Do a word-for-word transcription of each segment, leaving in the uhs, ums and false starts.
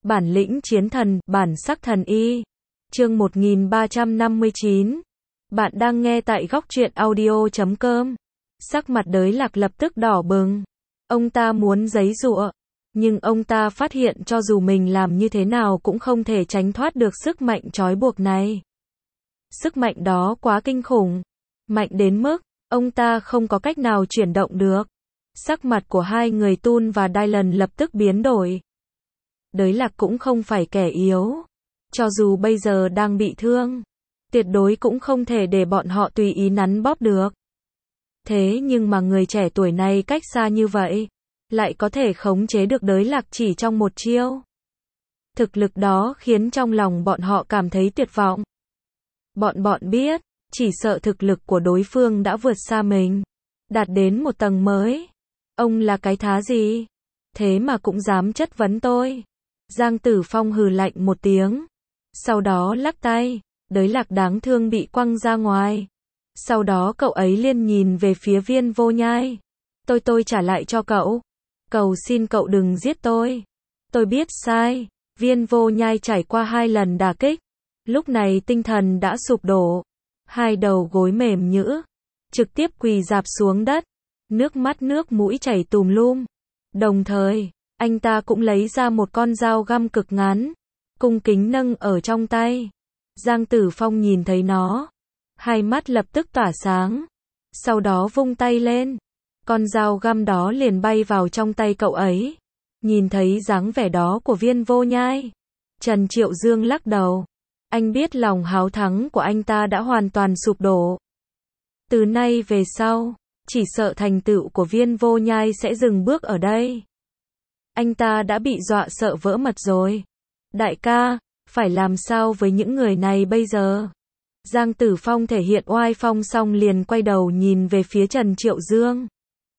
Bản lĩnh chiến thần, bản sắc thần y. Chương một nghìn ba trăm năm mươi chín. Bạn đang nghe tại góc truyện audio chấm com. Sắc mặt Đới Lạc lập tức đỏ bừng. Ông ta muốn giãy giụa, nhưng ông ta phát hiện cho dù mình làm như thế nào cũng không thể tránh thoát được sức mạnh trói buộc này. Sức mạnh đó quá kinh khủng, mạnh đến mức ông ta không có cách nào chuyển động được. Sắc mặt của hai người Tun và Dylan lập tức biến đổi. Đới Lạc cũng không phải kẻ yếu, cho dù bây giờ đang bị thương, tuyệt đối cũng không thể để bọn họ tùy ý nắn bóp được. Thế nhưng mà người trẻ tuổi này cách xa như vậy, lại có thể khống chế được Đới Lạc chỉ trong một chiêu. Thực lực đó khiến trong lòng bọn họ cảm thấy tuyệt vọng. Bọn bọn biết, chỉ sợ thực lực của đối phương đã vượt xa mình, đạt đến một tầng mới. Ông là cái thá gì? Thế mà cũng dám chất vấn tôi. Giang Tử Phong hừ lạnh một tiếng, sau đó lắc tay, Đới Lạc đáng thương bị quăng ra ngoài. Sau đó cậu ấy liền nhìn về phía Viên Vô Nhai. Tôi tôi trả lại cho cậu. Cầu xin cậu đừng giết tôi. Tôi biết sai. Viên Vô Nhai trải qua hai lần đả kích, lúc này tinh thần đã sụp đổ. Hai đầu gối mềm nhũn, trực tiếp quỳ rạp xuống đất. Nước mắt nước mũi chảy tùm lum. Đồng thời, anh ta cũng lấy ra một con dao găm cực ngắn, cung kính nâng ở trong tay. Giang Tử Phong nhìn thấy nó, hai mắt lập tức tỏa sáng, sau đó vung tay lên, con dao găm đó liền bay vào trong tay cậu ấy. Nhìn thấy dáng vẻ đó của Viên Vô Nhai, Trần Triệu Dương lắc đầu. Anh biết lòng háo thắng của anh ta đã hoàn toàn sụp đổ. Từ nay về sau, chỉ sợ thành tựu của Viên Vô Nhai sẽ dừng bước ở đây. Anh ta đã bị dọa sợ vỡ mật rồi. Đại ca, phải làm sao với những người này bây giờ? Giang Tử Phong thể hiện oai phong xong liền quay đầu nhìn về phía Trần Triệu Dương.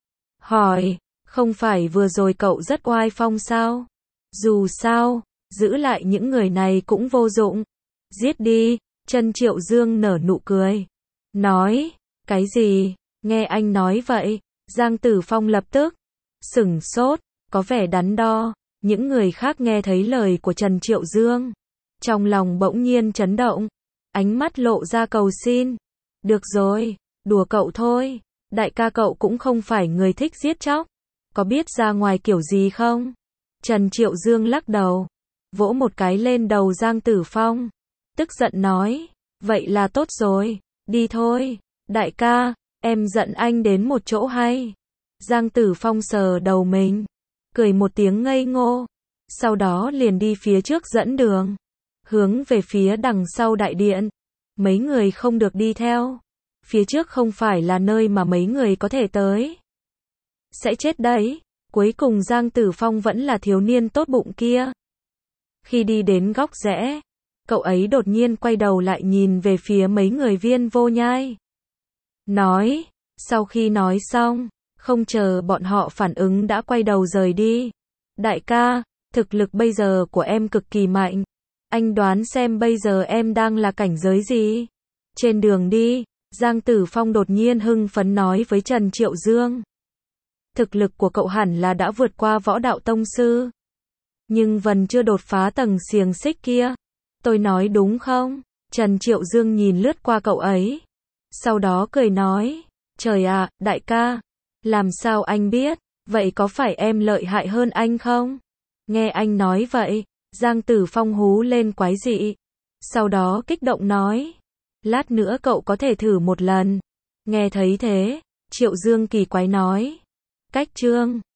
Hỏi, không phải vừa rồi cậu rất oai phong sao? Dù sao, giữ lại những người này cũng vô dụng. Giết đi, Trần Triệu Dương nở nụ cười. Nói, cái gì? Nghe anh nói vậy, Giang Tử Phong lập tức sửng sốt, có vẻ đắn đo. Những người khác nghe thấy lời của Trần Triệu Dương, trong lòng bỗng nhiên chấn động, ánh mắt lộ ra cầu xin. Được rồi, đùa cậu thôi, đại ca cậu cũng không phải người thích giết chóc, có biết ra ngoài kiểu gì không? Trần Triệu Dương lắc đầu, vỗ một cái lên đầu Giang Tử Phong, tức giận nói, vậy là tốt rồi, đi thôi, đại ca, em dẫn anh đến một chỗ hay. Giang Tử Phong sờ đầu mình, cười một tiếng ngây ngô, sau đó liền đi phía trước dẫn đường, hướng về phía đằng sau đại điện. Mấy người không được đi theo, phía trước không phải là nơi mà mấy người có thể tới. Sẽ chết đấy. Cuối cùng Giang Tử Phong vẫn là thiếu niên tốt bụng kia. Khi đi đến góc rẽ, cậu ấy đột nhiên quay đầu lại nhìn về phía mấy người Viên Vô Nhai. Nói, sau khi nói xong, không chờ bọn họ phản ứng đã quay đầu rời đi. Đại ca, thực lực bây giờ của em cực kỳ mạnh. Anh đoán xem bây giờ em đang là cảnh giới gì? Trên đường đi, Giang Tử Phong đột nhiên hưng phấn nói với Trần Triệu Dương. Thực lực của cậu hẳn là đã vượt qua võ đạo tông sư, nhưng vẫn chưa đột phá tầng xiềng xích kia. Tôi nói đúng không? Trần Triệu Dương nhìn lướt qua cậu ấy, sau đó cười nói, trời ạ, đại ca, làm sao anh biết? Vậy có phải em lợi hại hơn anh không? Nghe anh nói vậy, Giang Tử Phong hú lên quái dị, sau đó kích động nói, lát nữa cậu có thể thử một lần. Nghe thấy thế, Triệu Dương kỳ quái nói, cách trương,